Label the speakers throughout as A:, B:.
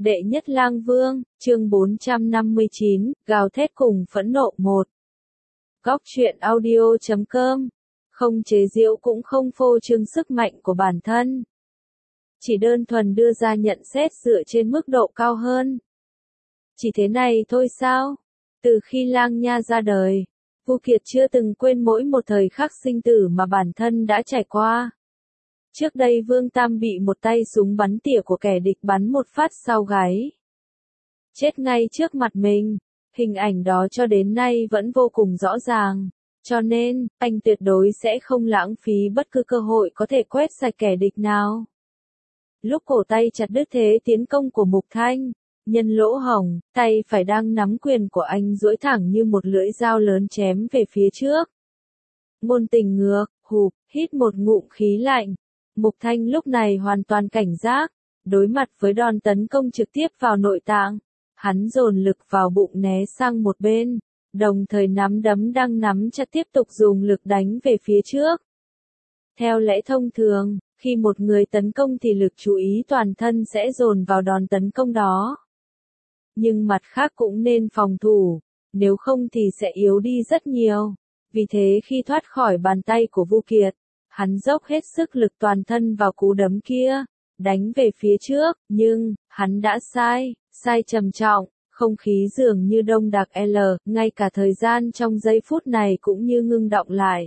A: Đệ nhất lang vương, chương 459, gào thét cùng phẫn nộ 1. Góc truyện audio.com. Không chế giễu cũng không phô trương sức mạnh của bản thân. Chỉ đơn thuần đưa ra nhận xét dựa trên mức độ cao hơn. Chỉ thế này thôi sao? Từ khi Lang Nha ra đời, Vu Kiệt chưa từng quên mỗi một thời khắc sinh tử mà bản thân đã trải qua. Trước đây Vương Tam bị một tay súng bắn tỉa của kẻ địch bắn một phát sau gáy. Chết ngay trước mặt mình, hình ảnh đó cho đến nay vẫn vô cùng rõ ràng. Cho nên, anh tuyệt đối sẽ không lãng phí bất cứ cơ hội có thể quét sạch kẻ địch nào. Lúc cổ tay chặt đứt thế tiến công của Mục Thanh, nhân lỗ hổng, tay phải đang nắm quyền của anh duỗi thẳng như một lưỡi dao lớn chém về phía trước. Ngôn Tình ngược, hụp, hít một ngụm khí lạnh. Mục Thanh lúc này hoàn toàn cảnh giác, đối mặt với đòn tấn công trực tiếp vào nội tạng. Hắn dồn lực vào bụng né sang một bên, đồng thời nắm đấm đang nắm chặt tiếp tục dùng lực đánh về phía trước. Theo lẽ thông thường, khi một người tấn công thì lực chú ý toàn thân sẽ dồn vào đòn tấn công đó. Nhưng mặt khác cũng nên phòng thủ, nếu không thì sẽ yếu đi rất nhiều. Vì thế khi thoát khỏi bàn tay của Vu Kiệt, hắn dốc hết sức lực toàn thân vào cú đấm kia, đánh về phía trước, nhưng, hắn đã sai trầm trọng, không khí dường như đông đặc ngay cả thời gian trong giây phút này cũng như ngưng đọng lại.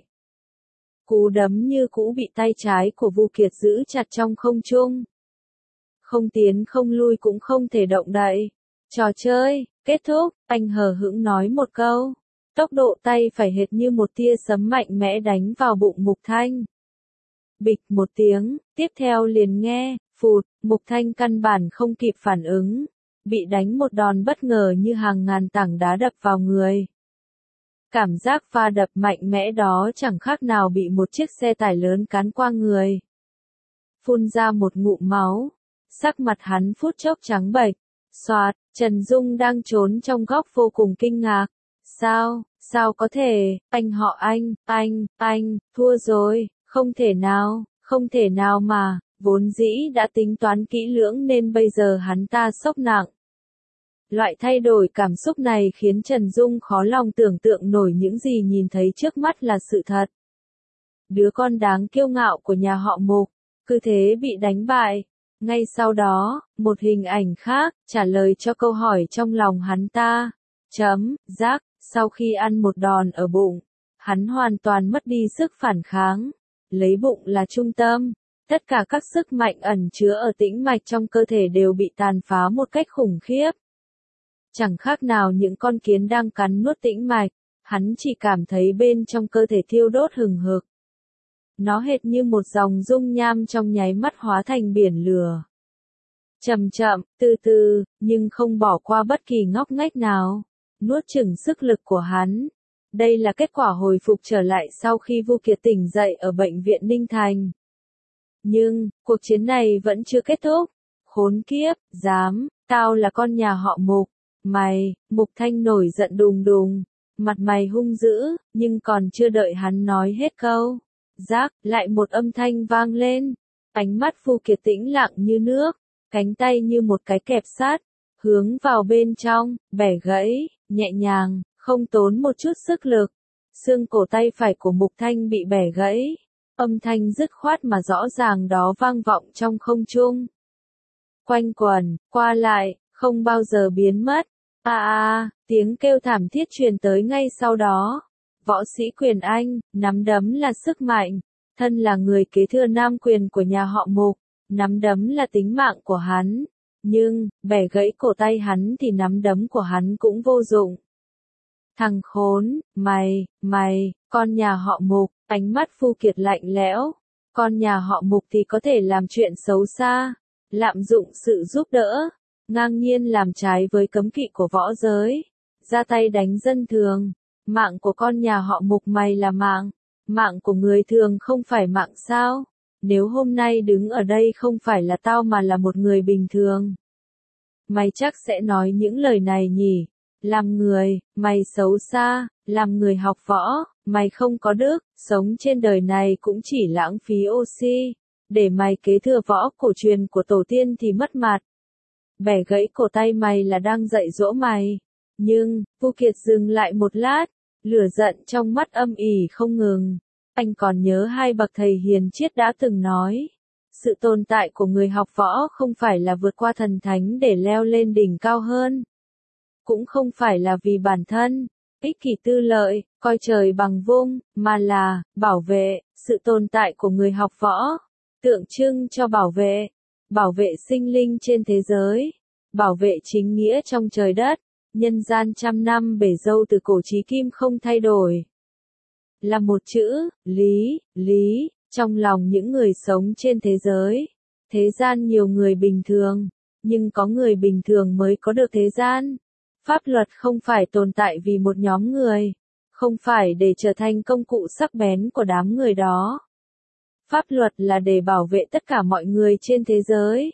A: Cú đấm như cũ bị tay trái của Vu Kiệt giữ chặt trong không trung. Không tiến không lui cũng không thể động đậy. Trò chơi, kết thúc, anh hờ hững nói một câu. Tốc độ tay phải hệt như một tia sấm mạnh mẽ đánh vào bụng Mục Thanh. Bịch một tiếng, tiếp theo liền nghe, phụt, Mục Thanh căn bản không kịp phản ứng. Bị đánh một đòn bất ngờ như hàng ngàn tảng đá đập vào người. Cảm giác va đập mạnh mẽ đó chẳng khác nào bị một chiếc xe tải lớn cán qua người. Phun ra một ngụm máu, sắc mặt hắn phút chốc trắng bệch. Soạt, Trần Dung đang trốn trong góc vô cùng kinh ngạc. Sao có thể, anh họ anh, thua rồi, không thể nào mà, vốn dĩ đã tính toán kỹ lưỡng nên bây giờ hắn ta sốc nặng. Loại thay đổi cảm xúc này khiến Trần Dung khó lòng tưởng tượng nổi những gì nhìn thấy trước mắt là sự thật. Đứa con đáng kiêu ngạo của nhà họ Mục, cứ thế bị đánh bại. Ngay sau đó, một hình ảnh khác, trả lời cho câu hỏi trong lòng hắn ta. Giác, sau khi ăn một đòn ở bụng, hắn hoàn toàn mất đi sức phản kháng. Lấy bụng là trung tâm, tất cả các sức mạnh ẩn chứa ở tĩnh mạch trong cơ thể đều bị tàn phá một cách khủng khiếp. Chẳng khác nào những con kiến đang cắn nuốt tĩnh mạch, hắn chỉ cảm thấy bên trong cơ thể thiêu đốt hừng hực. Nó hệt như một dòng dung nham trong nháy mắt hóa thành biển lửa. Chậm chậm, từ từ, nhưng không bỏ qua bất kỳ ngóc ngách nào, nuốt chửng sức lực của hắn. Đây là kết quả hồi phục trở lại sau khi Vu Kiệt tỉnh dậy ở bệnh viện Ninh Thành. Nhưng, cuộc chiến này vẫn chưa kết thúc. Khốn kiếp, tao là con nhà họ Mục. Mục Thanh nổi giận đùng đùng, mặt mày hung dữ, nhưng còn chưa đợi hắn nói hết câu. Rác, lại một âm thanh vang lên. Ánh mắt Vu Kiệt tĩnh lặng như nước, cánh tay như một cái kẹp sắt, hướng vào bên trong, bẻ gãy, nhẹ nhàng, không tốn một chút sức lực. Xương cổ tay phải của Mục Thanh bị bẻ gãy, âm thanh dứt khoát mà rõ ràng đó vang vọng trong không trung. Quanh quẩn, qua lại, không bao giờ biến mất. Tiếng kêu thảm thiết truyền tới ngay sau đó. Võ sĩ Quyền Anh, nắm đấm là sức mạnh, thân là người kế thừa nam quyền của nhà họ Mục, nắm đấm là tính mạng của hắn. Nhưng, bẻ gãy cổ tay hắn thì nắm đấm của hắn cũng vô dụng. Thằng khốn, mày, con nhà họ Mục, ánh mắt Vu Kiệt lạnh lẽo. Con nhà họ Mục thì có thể làm chuyện xấu xa, lạm dụng sự giúp đỡ, ngang nhiên làm trái với cấm kỵ của võ giới, ra tay đánh dân thường. Mạng của con nhà họ Mục mày là mạng của người thường không phải mạng sao? Nếu hôm nay đứng ở đây không phải là tao mà là một người bình thường, mày chắc sẽ nói những lời này nhỉ? Làm người, mày xấu xa, làm người học võ, mày không có đức, sống trên đời này cũng chỉ lãng phí oxy, để mày kế thừa võ cổ truyền của tổ tiên thì mất mặt. bẻ gãy cổ tay mày là đang dạy dỗ mày. Nhưng, Vu Kiệt dừng lại một lát, lửa giận trong mắt âm ỉ không ngừng. Anh còn nhớ hai bậc thầy hiền triết đã từng nói, sự tồn tại của người học võ không phải là vượt qua thần thánh để leo lên đỉnh cao hơn. Cũng không phải là vì bản thân, ích kỷ tư lợi, coi trời bằng vung, mà là, bảo vệ, sự tồn tại của người học võ, tượng trưng cho bảo vệ sinh linh trên thế giới, bảo vệ chính nghĩa trong trời đất, nhân gian trăm năm bể dâu từ cổ chí kim không thay đổi. Là một chữ, lý, trong lòng những người sống trên thế giới. Thế gian nhiều người bình thường, nhưng có người bình thường mới có được thế gian. Pháp luật không phải tồn tại vì một nhóm người, không phải để trở thành công cụ sắc bén của đám người đó. Pháp luật là để bảo vệ tất cả mọi người trên thế giới.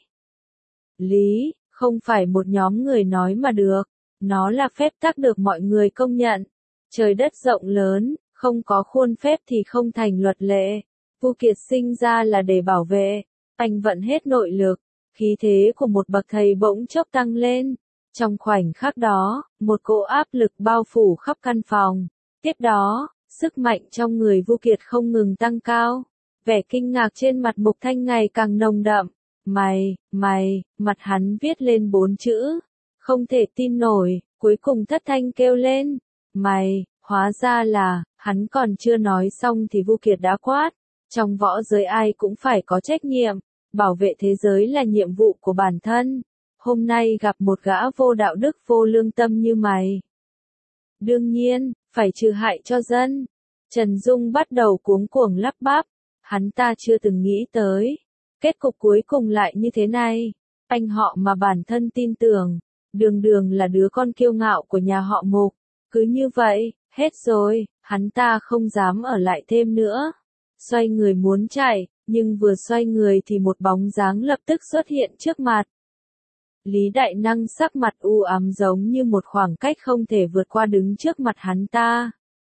A: Lý, không phải một nhóm người nói mà được, nó là phép tắc được mọi người công nhận. Trời đất rộng lớn, không có khuôn phép thì không thành luật lệ. Vu Kiệt sinh ra là để bảo vệ, anh vận hết nội lực, khí thế của một bậc thầy bỗng chốc tăng lên. Trong khoảnh khắc đó, một cỗ áp lực bao phủ khắp căn phòng. Tiếp đó, sức mạnh trong người Vu Kiệt không ngừng tăng cao. Vẻ kinh ngạc trên mặt Mục Thanh ngày càng nồng đậm. Mày, mặt hắn viết lên 4 chữ. Không thể tin nổi, cuối cùng thất thanh kêu lên. Mày, hóa ra là, hắn còn chưa nói xong thì Vu Kiệt đã quát. Trong võ giới ai cũng phải có trách nhiệm, bảo vệ thế giới là nhiệm vụ của bản thân. Hôm nay gặp một gã vô đạo đức vô lương tâm như mày. Đương nhiên, phải trừ hại cho dân. Trần Dung bắt đầu cuống cuồng lắp bắp. Hắn ta chưa từng nghĩ tới. Kết cục cuối cùng lại như thế này. Anh họ mà bản thân tin tưởng. Đường là đứa con kiêu ngạo của nhà họ Mục. Cứ như vậy, hết rồi, hắn ta không dám ở lại thêm nữa. Xoay người muốn chạy, nhưng vừa xoay người thì một bóng dáng lập tức xuất hiện trước mặt. Lý Đại Năng sắc mặt u ám giống như một khoảng cách không thể vượt qua đứng trước mặt hắn ta.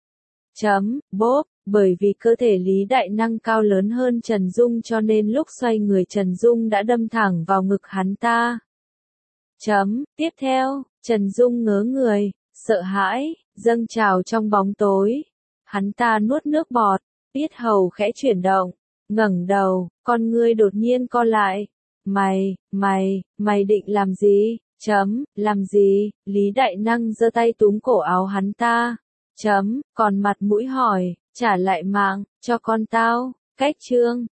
A: Bốp, bởi vì cơ thể Lý Đại Năng cao lớn hơn Trần Dung cho nên lúc xoay người Trần Dung đã đâm thẳng vào ngực hắn ta. Tiếp theo, Trần Dung ngớ người, sợ hãi, dâng trào trong bóng tối. Hắn ta nuốt nước bọt, yết hầu khẽ chuyển động, ngẩng đầu, con ngươi đột nhiên co lại. Mày định làm gì? Làm gì? Lý Đại Năng giơ tay túm cổ áo hắn ta. Còn mặt mũi hỏi, trả lại mạng, cho con tao. Cách chương